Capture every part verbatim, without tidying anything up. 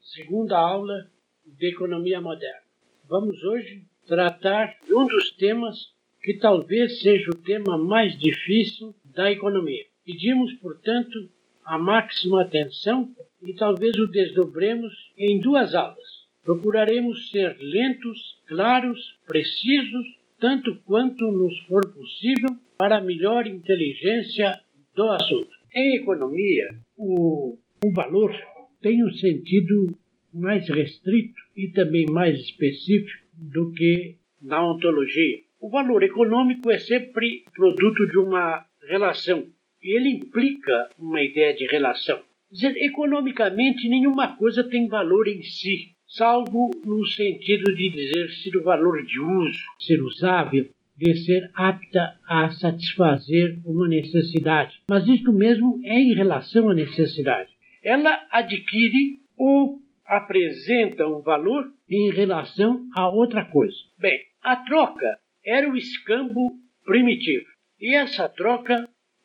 segunda aula de Economia Moderna. Vamos hoje tratar de um dos temas que talvez seja o tema mais difícil da economia. Pedimos, portanto, a máxima atenção e talvez o desdobremos em duas aulas. Procuraremos ser lentos, claros, precisos, tanto quanto nos for possível, para a melhor inteligência do assunto. Em economia, o, o valor tem um sentido mais restrito e também mais específico do que na ontologia. O valor econômico é sempre produto de uma relação e ele implica uma ideia de relação. Quer dizer, economicamente, nenhuma coisa tem valor em si, salvo no sentido de dizer ser o valor de uso, ser usável, de ser apta a satisfazer uma necessidade. Mas isto mesmo é em relação à necessidade. Ela adquire ou apresenta um valor em relação a outra coisa. Bem, a troca era o escambo primitivo. E essa troca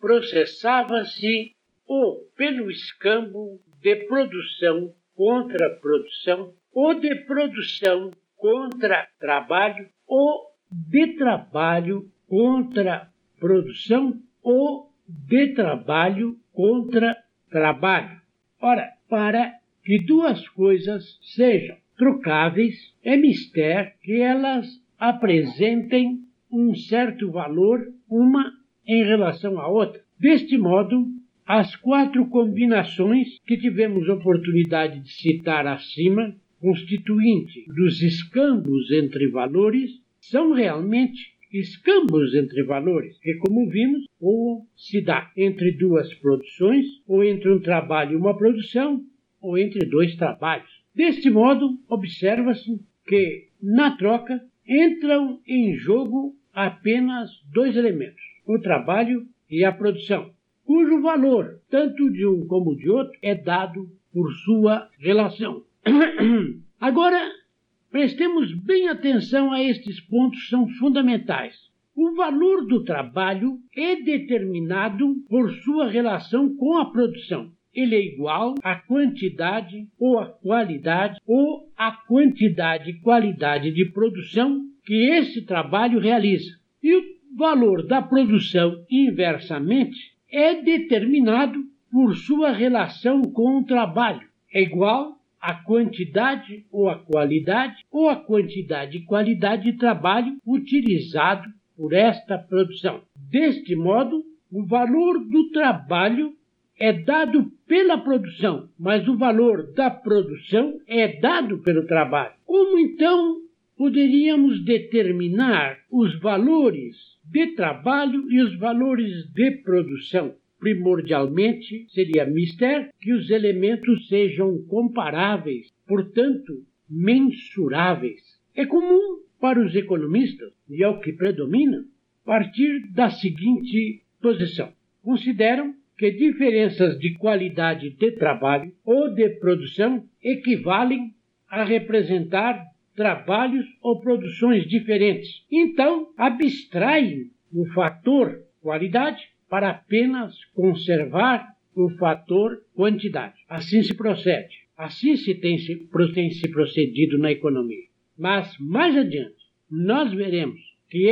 processava-se ou pelo escambo de produção contra produção, ou de produção contra trabalho, ou de trabalho contra produção, ou de trabalho contra trabalho. Ora, para que duas coisas sejam trocáveis, é mister que elas apresentem um certo valor, uma em relação à outra. Deste modo, as quatro combinações que tivemos oportunidade de citar acima, constituinte dos escambos entre valores, são realmente escambos entre valores, que, como vimos, ou se dá entre duas produções, ou entre um trabalho e uma produção, ou entre dois trabalhos. Deste modo, observa-se que, na troca, entram em jogo apenas dois elementos, o trabalho e a produção, cujo valor, tanto de um como de outro, é dado por sua relação. Agora, prestemos bem atenção a estes pontos, são fundamentais. O valor do trabalho é determinado por sua relação com a produção. Ele é igual à quantidade ou à qualidade ou à quantidade e qualidade de produção que esse trabalho realiza. E o valor da produção, inversamente, é determinado por sua relação com o trabalho. É igual à quantidade ou à qualidade ou à quantidade e qualidade de trabalho utilizado por esta produção. Deste modo, o valor do trabalho é dado pela produção, mas o valor da produção é dado pelo trabalho. Como então poderíamos determinar os valores de trabalho e os valores de produção? Primordialmente, seria mister que os elementos sejam comparáveis, portanto, mensuráveis. É comum para os economistas, e é o que predomina, partir da seguinte posição. Consideram que diferenças de qualidade de trabalho ou de produção equivalem a representar trabalhos ou produções diferentes. Então, abstraem o fator qualidade para apenas conservar o fator quantidade. Assim se procede. Assim se tem se, tem se procedido na economia. Mas, mais adiante, nós veremos que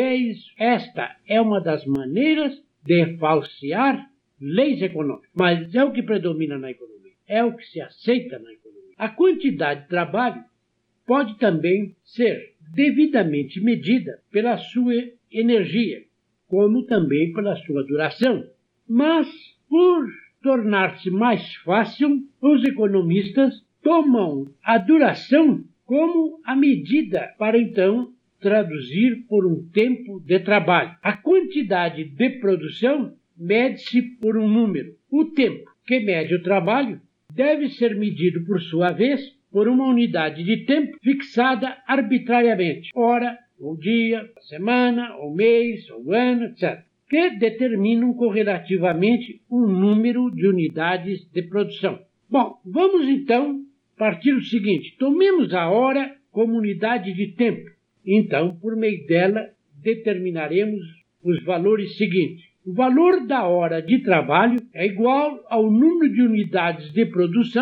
esta é uma das maneiras de falsear leis econômicas. Mas é o que predomina na economia. É o que se aceita na economia. A quantidade de trabalho pode também ser devidamente medida pela sua energia, como também pela sua duração. Mas, por tornar-se mais fácil, os economistas tomam a duração como a medida para, então, traduzir por um tempo de trabalho. A quantidade de produção mede-se por um número. O tempo que mede o trabalho deve ser medido, por sua vez, por uma unidade de tempo fixada arbitrariamente, hora, ou dia, semana, ou mês, ou ano, etcétera, que determinam correlativamente um número de unidades de produção. Bom, vamos então partir do seguinte: tomemos a hora como unidade de tempo. Então, por meio dela, determinaremos os valores seguintes. O valor da hora de trabalho é igual ao número de unidades de produção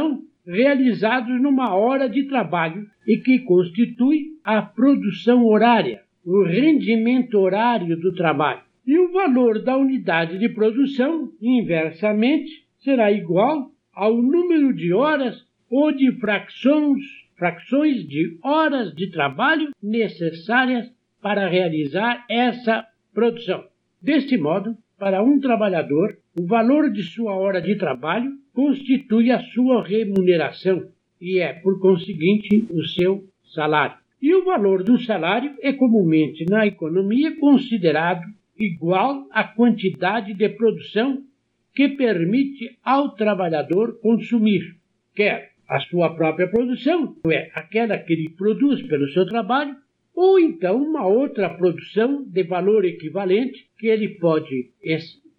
realizados numa hora de trabalho e que constitui a produção horária, o rendimento horário do trabalho. E o valor da unidade de produção, inversamente, será igual ao número de horas ou de frações, frações de horas de trabalho necessárias para realizar essa produção. Deste modo, para um trabalhador, o valor de sua hora de trabalho constitui a sua remuneração e é, por conseguinte, o seu salário. E o valor do salário é comumente na economia considerado igual à quantidade de produção que permite ao trabalhador consumir, quer a sua própria produção, isto é, aquela que ele produz pelo seu trabalho, ou então uma outra produção de valor equivalente que ele pode é,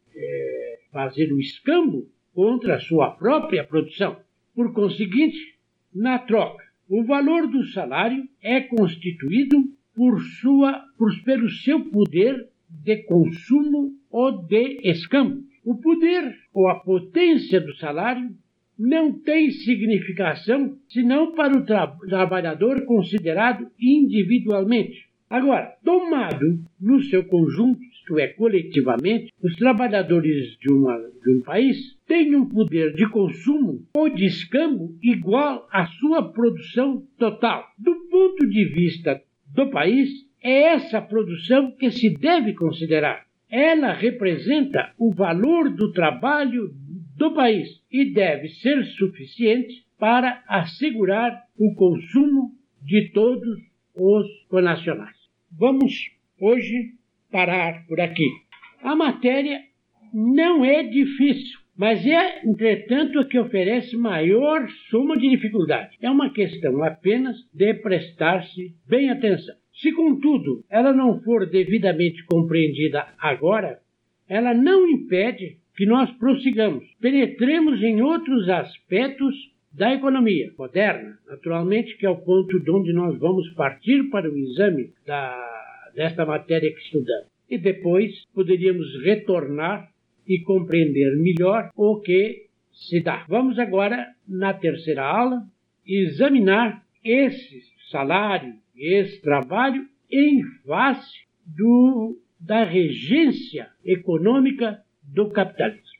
fazer o escambo contra a sua própria produção. Por conseguinte, na troca, o valor do salário é constituído por sua, por, pelo seu poder de consumo ou de escambo. O poder ou a potência do salário não tem significação senão para o tra- trabalhador considerado individualmente. Agora, tomado no seu conjunto, isto é, coletivamente, os trabalhadores de, uma, de um país têm um poder de consumo ou de escambo igual à sua produção total. Do ponto de vista do país, é essa produção que se deve considerar. Ela representa o valor do trabalho do país e deve ser suficiente para assegurar o consumo de todos os connacionais. Vamos hoje parar por aqui. A matéria não é difícil, mas é, entretanto, a que oferece maior soma de dificuldade. É uma questão apenas de prestar-se bem atenção. Se, contudo, ela não for devidamente compreendida agora, ela não impede que nós prossigamos, penetremos em outros aspectos da economia moderna, naturalmente, que é o ponto de onde nós vamos partir para o exame da, desta matéria que estudamos. E depois poderíamos retornar e compreender melhor o que se dá. Vamos agora, na terceira aula, examinar esse salário, esse trabalho em face do, da regência econômica do capitalismo.